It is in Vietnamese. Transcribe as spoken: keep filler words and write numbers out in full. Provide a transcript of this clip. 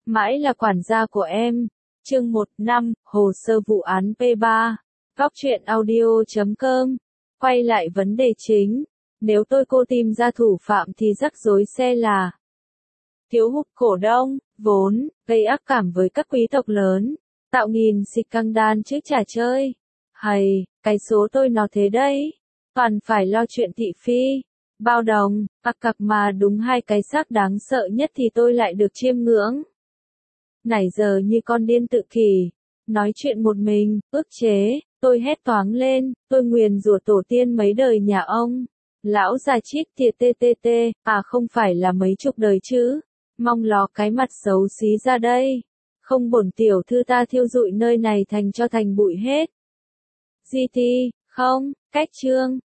Mãi là quản gia của em. Chương một năm, hồ sơ vụ án P ba. Góc truyện audio chấm com. Quay lại vấn đề chính. Nếu tôi cô tìm ra thủ phạm thì rắc rối sẽ là thiếu hụt cổ đông, vốn, gây ác cảm với các quý tộc lớn, tạo nghìn xịt căng đan chứ chả chơi. Hay, cái số tôi nó thế đấy. Toàn phải lo chuyện thị phi, bao đồng, cặc cặc mà đúng hai cái xác đáng sợ nhất thì tôi lại được chiêm ngưỡng. Nãy giờ như con điên tự kỷ, nói chuyện một mình, ức chế, tôi hét toáng lên, tôi nguyền rủa tổ tiên mấy đời nhà ông. Lão già chít thiệt tê tê tê, à không phải là mấy chục đời chứ, mong ló cái mặt xấu xí ra đây. Không bổn tiểu thư ta thiêu rụi nơi này thành cho thành bụi hết. giê tê, không, cách chương,